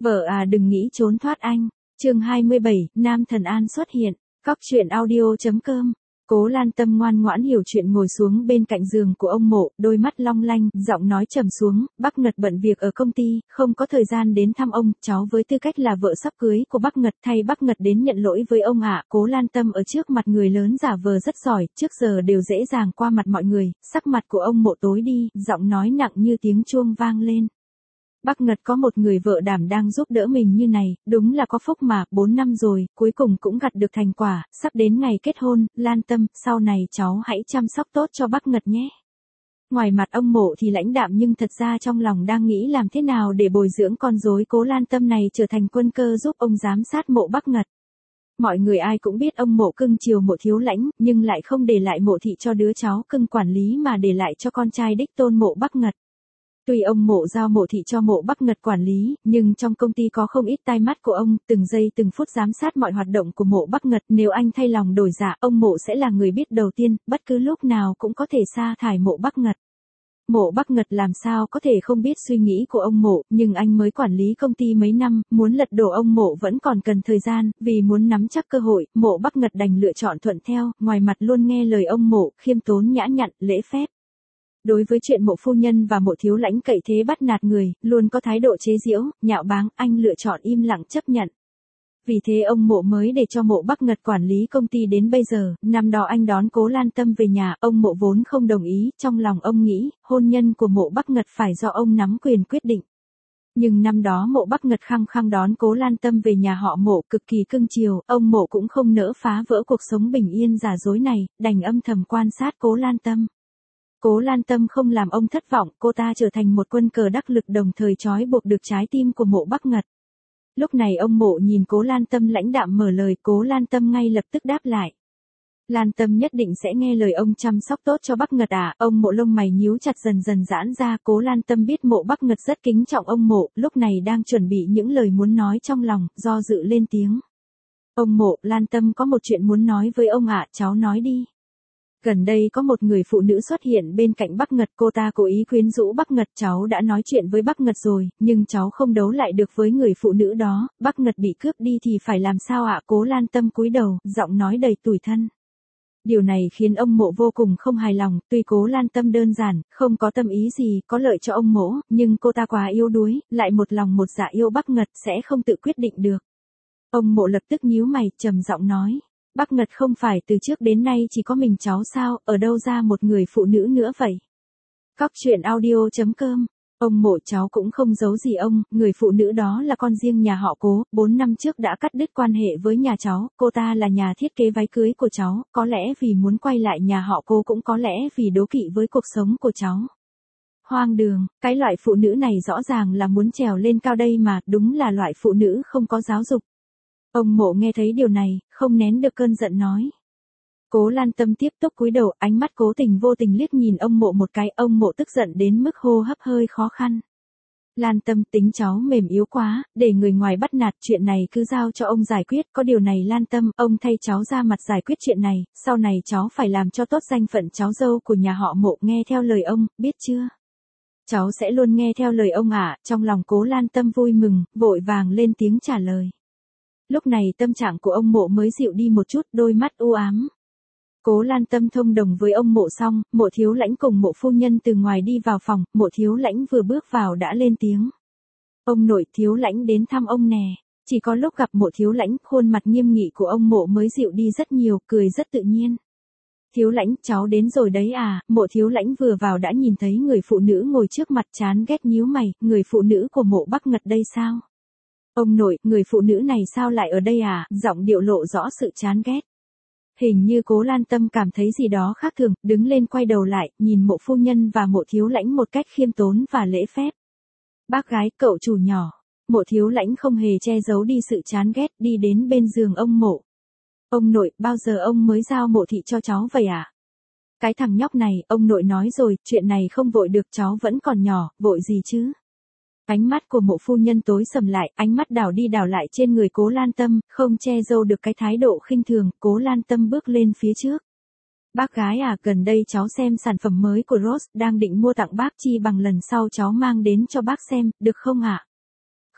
Vợ à đừng nghĩ trốn thoát anh. Chương 27, Nam Thần An xuất hiện. Cóc truyện audio.com. Cố Lan Tâm ngoan ngoãn hiểu chuyện ngồi xuống bên cạnh giường của ông Mộ, đôi mắt long lanh, giọng nói trầm xuống, Bác Ngật bận việc ở công ty, không có thời gian đến thăm ông, cháu với tư cách là vợ sắp cưới của Bác Ngật thay Bác Ngật đến nhận lỗi với ông ạ. Cố Lan Tâm ở trước mặt người lớn giả vờ rất giỏi, trước giờ đều dễ dàng qua mặt mọi người, sắc mặt của ông Mộ tối đi, giọng nói nặng như tiếng chuông vang lên. Bác Ngật có một người vợ đảm đang giúp đỡ mình như này, đúng là có phúc mà, 4 năm rồi, cuối cùng cũng gặt được thành quả, sắp đến ngày kết hôn, Lan Tâm, sau này cháu hãy chăm sóc tốt cho bác Ngật nhé. Ngoài mặt ông Mộ thì lãnh đạm nhưng thật ra trong lòng đang nghĩ làm thế nào để bồi dưỡng con rối Cố Lan Tâm này trở thành quân cơ giúp ông giám sát Mộ Bác Ngật. Mọi người ai cũng biết ông Mộ cưng chiều Mộ Thiếu Lãnh, nhưng lại không để lại Mộ Thị cho đứa cháu cưng quản lý mà để lại cho con trai đích tôn Mộ Bác Ngật. Tuy ông Mộ giao Mộ Thị cho Mộ Bác Ngật quản lý, nhưng trong công ty có không ít tai mắt của ông, từng giây từng phút giám sát mọi hoạt động của Mộ Bác Ngật. Nếu anh thay lòng đổi dạ, ông Mộ sẽ là người biết đầu tiên, bất cứ lúc nào cũng có thể sa thải Mộ Bác Ngật. Mộ Bác Ngật làm sao có thể không biết suy nghĩ của ông Mộ, nhưng anh mới quản lý công ty mấy năm, muốn lật đổ ông Mộ vẫn còn cần thời gian, vì muốn nắm chắc cơ hội, Mộ Bác Ngật đành lựa chọn thuận theo, ngoài mặt luôn nghe lời ông Mộ, khiêm tốn nhã nhặn, lễ phép. Đối với chuyện Mộ phu nhân và Mộ Thiếu Lãnh cậy thế bắt nạt người, luôn có thái độ chế giễu, nhạo báng, anh lựa chọn im lặng chấp nhận. Vì thế ông Mộ mới để cho Mộ Bác Ngật quản lý công ty đến bây giờ. Năm đó anh đón Cố Lan Tâm về nhà, ông Mộ vốn không đồng ý, trong lòng ông nghĩ, hôn nhân của Mộ Bác Ngật phải do ông nắm quyền quyết định. Nhưng năm đó Mộ Bác Ngật khăng khăng đón Cố Lan Tâm về nhà họ Mộ cực kỳ cưng chiều, ông Mộ cũng không nỡ phá vỡ cuộc sống bình yên giả dối này, đành âm thầm quan sát Cố Lan Tâm. Cố Lan Tâm không làm ông thất vọng, cô ta trở thành một quân cờ đắc lực đồng thời trói buộc được trái tim của Mộ Bác Ngật. Lúc này ông Mộ nhìn Cố Lan Tâm lãnh đạm mở lời, Cố Lan Tâm ngay lập tức đáp lại. Lan Tâm nhất định sẽ nghe lời ông chăm sóc tốt cho Bác Ngật à, ông Mộ lông mày nhíu chặt dần dần giãn ra, Cố Lan Tâm biết Mộ Bác Ngật rất kính trọng ông Mộ, lúc này đang chuẩn bị những lời muốn nói trong lòng, do dự lên tiếng. Ông Mộ, Lan Tâm có một chuyện muốn nói với ông ạ, cháu nói đi. Gần đây có một người phụ nữ xuất hiện bên cạnh Bác Ngật, cô ta cố ý quyến rũ Bác Ngật, cháu đã nói chuyện với Bác Ngật rồi, nhưng cháu không đấu lại được với người phụ nữ đó, Bác Ngật bị cướp đi thì phải làm sao ạ? Cố Lan Tâm cúi đầu, giọng nói đầy tủi thân. Điều này khiến ông Mộ vô cùng không hài lòng, tuy Cố Lan Tâm đơn giản, không có tâm ý gì, có lợi cho ông Mộ, nhưng cô ta quá yếu đuối, lại một lòng một dạ yêu Bác Ngật, sẽ không tự quyết định được. Ông Mộ lập tức nhíu mày, trầm giọng nói. Bác Ngật không phải từ trước đến nay chỉ có mình cháu sao, ở đâu ra một người phụ nữ nữa vậy? Cóc truyện audio.com. Ông Mộ, cháu cũng không giấu gì ông, người phụ nữ đó là con riêng nhà họ Cố, 4 năm trước đã cắt đứt quan hệ với nhà cháu, cô ta là nhà thiết kế váy cưới của cháu, có lẽ vì muốn quay lại nhà họ Cố, cũng có lẽ vì đố kỵ với cuộc sống của cháu. Hoang đường, cái loại phụ nữ này rõ ràng là muốn trèo lên cao đây mà, đúng là loại phụ nữ không có giáo dục. Ông Mộ nghe thấy điều này, không nén được cơn giận nói. Cố Lan Tâm tiếp tục cúi đầu, ánh mắt cố tình vô tình liếc nhìn ông Mộ một cái, ông Mộ tức giận đến mức hô hấp hơi khó khăn. Lan Tâm, tính cháu mềm yếu quá, để người ngoài bắt nạt, chuyện này cứ giao cho ông giải quyết, có điều này Lan Tâm, ông thay cháu ra mặt giải quyết chuyện này, sau này cháu phải làm cho tốt danh phận cháu dâu của nhà họ Mộ, nghe theo lời ông, biết chưa? Cháu sẽ luôn nghe theo lời ông ạ. Trong lòng Cố Lan Tâm vui mừng, vội vàng lên tiếng trả lời. Lúc này tâm trạng của ông Mộ mới dịu đi một chút, đôi mắt u ám. Cố Lan Tâm thông đồng với ông Mộ xong, Mộ Thiếu Lãnh cùng Mộ phu nhân từ ngoài đi vào phòng, Mộ Thiếu Lãnh vừa bước vào đã lên tiếng. Ông nội, Thiếu Lãnh đến thăm ông nè. Chỉ có lúc gặp Mộ Thiếu Lãnh, khuôn mặt nghiêm nghị của ông Mộ mới dịu đi rất nhiều, cười rất tự nhiên. Thiếu Lãnh, cháu đến rồi đấy à? Mộ Thiếu Lãnh vừa vào đã nhìn thấy người phụ nữ ngồi trước mặt, chán ghét nhíu mày, người phụ nữ của Mộ Bác Ngật đây sao? Ông nội, người phụ nữ này sao lại ở đây à? Giọng điệu lộ rõ sự chán ghét. Hình như Cố Lan Tâm cảm thấy gì đó khác thường, đứng lên quay đầu lại, nhìn Mộ phu nhân và Mộ Thiếu Lãnh một cách khiêm tốn và lễ phép. Bác gái, cậu chủ nhỏ. Mộ Thiếu Lãnh không hề che giấu đi sự chán ghét, đi đến bên giường ông Mộ. Ông nội, bao giờ ông mới giao Mộ Thị cho cháu vậy à? Cái thằng nhóc này, ông nội nói rồi, chuyện này không vội được, cháu vẫn còn nhỏ, vội gì chứ? Ánh mắt của Mộ phu nhân tối sầm lại, ánh mắt đảo đi đảo lại trên người Cố Lan Tâm, không che giấu được cái thái độ khinh thường, Cố Lan Tâm bước lên phía trước. Bác gái à, gần đây cháu xem sản phẩm mới của Rose, đang định mua tặng bác, chi bằng lần sau cháu mang đến cho bác xem, được không ạ?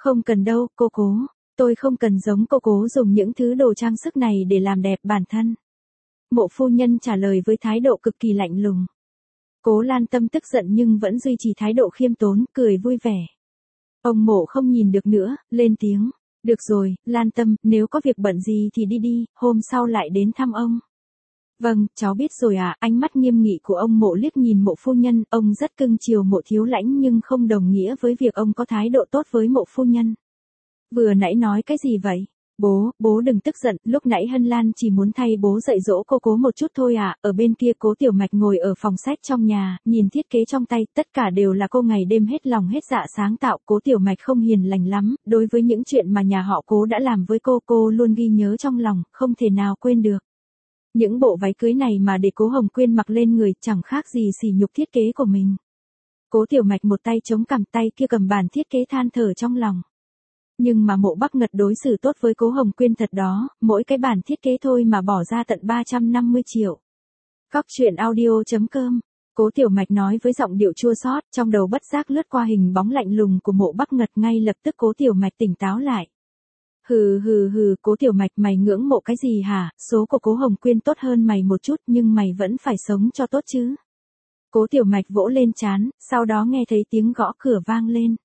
Không cần đâu, cô cố. Tôi không cần giống cô cố dùng những thứ đồ trang sức này để làm đẹp bản thân. Mộ phu nhân trả lời với thái độ cực kỳ lạnh lùng. Cố Lan Tâm tức giận nhưng vẫn duy trì thái độ khiêm tốn, cười vui vẻ. Ông Mộ không nhìn được nữa, lên tiếng. Được rồi, Lan Tâm, nếu có việc bận gì thì đi đi, hôm sau lại đến thăm ông. Vâng, cháu biết rồi ạ. Ánh mắt nghiêm nghị của ông Mộ liếc nhìn Mộ phu nhân, ông rất cưng chiều Mộ Thiếu Lãnh nhưng không đồng nghĩa với việc ông có thái độ tốt với Mộ phu nhân. Vừa nãy nói cái gì vậy? Bố đừng tức giận, lúc nãy Hân Lan chỉ muốn thay bố dạy dỗ cô cố một chút thôi ạ. Ở bên kia Cố Tiểu Mạch ngồi ở phòng sách trong nhà, nhìn thiết kế trong tay, tất cả đều là cô ngày đêm hết lòng hết dạ sáng tạo. Cố Tiểu Mạch không hiền lành lắm, đối với những chuyện mà nhà họ Cố đã làm với cô luôn ghi nhớ trong lòng, không thể nào quên được. Những bộ váy cưới này mà để Cố Hồng Quyên mặc lên người chẳng khác gì sỉ nhục thiết kế của mình. Cố Tiểu Mạch một tay chống cằm, tay kia cầm bàn thiết kế than thở trong lòng. Nhưng mà Mộ Bắc Ngật đối xử tốt với Cố Hồng Quyên thật đó, mỗi cái bản thiết kế thôi mà bỏ ra tận 350 triệu. Cóc truyện audio.com. Cố Tiểu Mạch nói với giọng điệu chua xót, trong đầu bất giác lướt qua hình bóng lạnh lùng của Mộ Bắc Ngật, ngay lập tức Cố Tiểu Mạch tỉnh táo lại. Hừ, Cố Tiểu Mạch, mày ngưỡng mộ cái gì hả? Số của Cố Hồng Quyên tốt hơn mày một chút nhưng mày vẫn phải sống cho tốt chứ. Cố Tiểu Mạch vỗ lên trán, sau đó nghe thấy tiếng gõ cửa vang lên.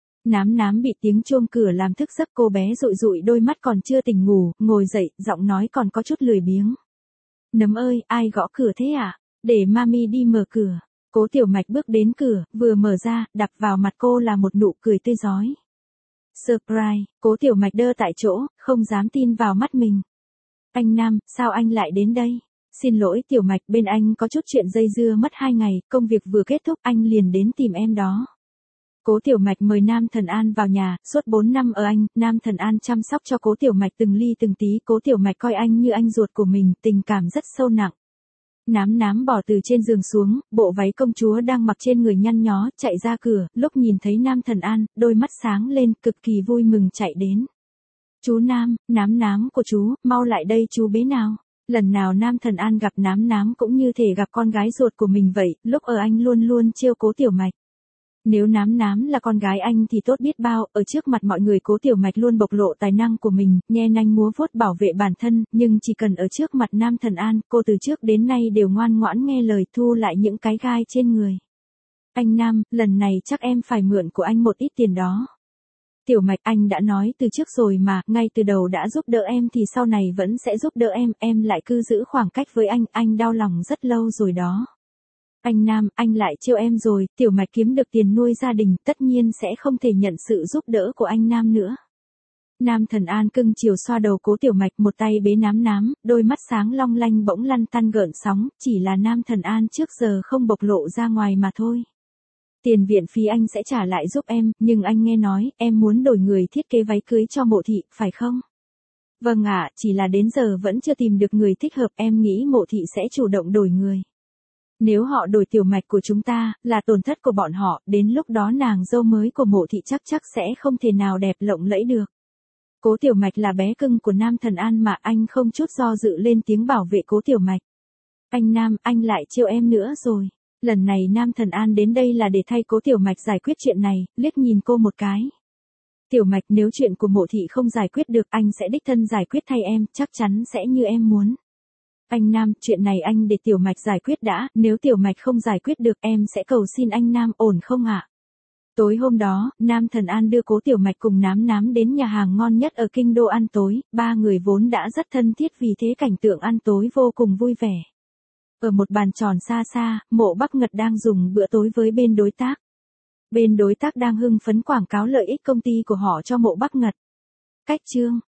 Nám bị tiếng chuông cửa làm thức giấc, cô bé dụi dụi đôi mắt còn chưa tỉnh ngủ, ngồi dậy, giọng nói còn có chút lười biếng. Nấm ơi, ai gõ cửa thế ạ? Để mami đi mở cửa. Cố Tiểu Mạch bước đến cửa, vừa mở ra, đập vào mặt cô là một nụ cười tươi rói. Surprise, Cố Tiểu Mạch đơ tại chỗ, không dám tin vào mắt mình. Anh Nam, sao anh lại đến đây? Xin lỗi Tiểu Mạch, bên anh có chút chuyện dây dưa mất 2 ngày, công việc vừa kết thúc anh liền đến tìm em đó. Cố Tiểu Mạch mời Nam Thần An vào nhà, suốt 4 năm ở Anh, Nam Thần An chăm sóc cho Cố Tiểu Mạch từng ly từng tí, Cố Tiểu Mạch coi anh như anh ruột của mình, tình cảm rất sâu nặng. Nám bỏ từ trên giường xuống, bộ váy công chúa đang mặc trên người nhăn nhó, chạy ra cửa, lúc nhìn thấy Nam Thần An, đôi mắt sáng lên, cực kỳ vui mừng chạy đến. Chú Nam, nám của chú, mau lại đây chú bé nào. Lần nào Nam Thần An gặp nám cũng như thể gặp con gái ruột của mình vậy, lúc ở Anh luôn luôn trêu Cố Tiểu Mạch. Nếu nám là con gái anh thì tốt biết bao, ở trước mặt mọi người Cố Tiểu Mạch luôn bộc lộ tài năng của mình, nhe nanh múa vuốt bảo vệ bản thân, nhưng chỉ cần ở trước mặt Nam Thần An, cô từ trước đến nay đều ngoan ngoãn nghe lời, thu lại những cái gai trên người. Anh Nam, lần này chắc em phải mượn của anh một ít tiền đó. Tiểu Mạch, anh đã nói từ trước rồi mà, ngay từ đầu đã giúp đỡ em thì sau này vẫn sẽ giúp đỡ em lại cứ giữ khoảng cách với anh đau lòng rất lâu rồi đó. Anh Nam, anh lại trêu em rồi, Tiểu Mạch kiếm được tiền nuôi gia đình, tất nhiên sẽ không thể nhận sự giúp đỡ của anh Nam nữa. Nam Thần An cưng chiều xoa đầu Cố Tiểu Mạch, một tay bế nám, đôi mắt sáng long lanh bỗng lăn tăn gợn sóng, chỉ là Nam Thần An trước giờ không bộc lộ ra ngoài mà thôi. Tiền viện phí anh sẽ trả lại giúp em, nhưng anh nghe nói, em muốn đổi người thiết kế váy cưới cho Mộ thị, phải không? Vâng ạ, chỉ là đến giờ vẫn chưa tìm được người thích hợp, em nghĩ Mộ thị sẽ chủ động đổi người. Nếu họ đổi Tiểu Mạch của chúng ta, là tổn thất của bọn họ, đến lúc đó nàng dâu mới của Mộ thị chắc sẽ không thể nào đẹp lộng lẫy được. Cố Tiểu Mạch là bé cưng của Nam Thần An mà, anh không chút do dự lên tiếng bảo vệ Cố Tiểu Mạch. Anh Nam, anh lại trêu em nữa rồi. Lần này Nam Thần An đến đây là để thay Cố Tiểu Mạch giải quyết chuyện này, liếc nhìn cô một cái. Tiểu Mạch, nếu chuyện của Mộ thị không giải quyết được, anh sẽ đích thân giải quyết thay em, chắc chắn sẽ như em muốn. Anh Nam, chuyện này anh để Tiểu Mạch giải quyết đã, nếu Tiểu Mạch không giải quyết được em sẽ cầu xin anh Nam, ổn không ạ? Tối hôm đó, Nam Thần An đưa Cố Tiểu Mạch cùng nám đến nhà hàng ngon nhất ở kinh đô ăn tối, ba người vốn đã rất thân thiết vì thế cảnh tượng ăn tối vô cùng vui vẻ. Ở một bàn tròn xa xa, Mộ Bắc Ngật đang dùng bữa tối với bên đối tác. Bên đối tác đang hưng phấn quảng cáo lợi ích công ty của họ cho Mộ Bắc Ngật. Cách chương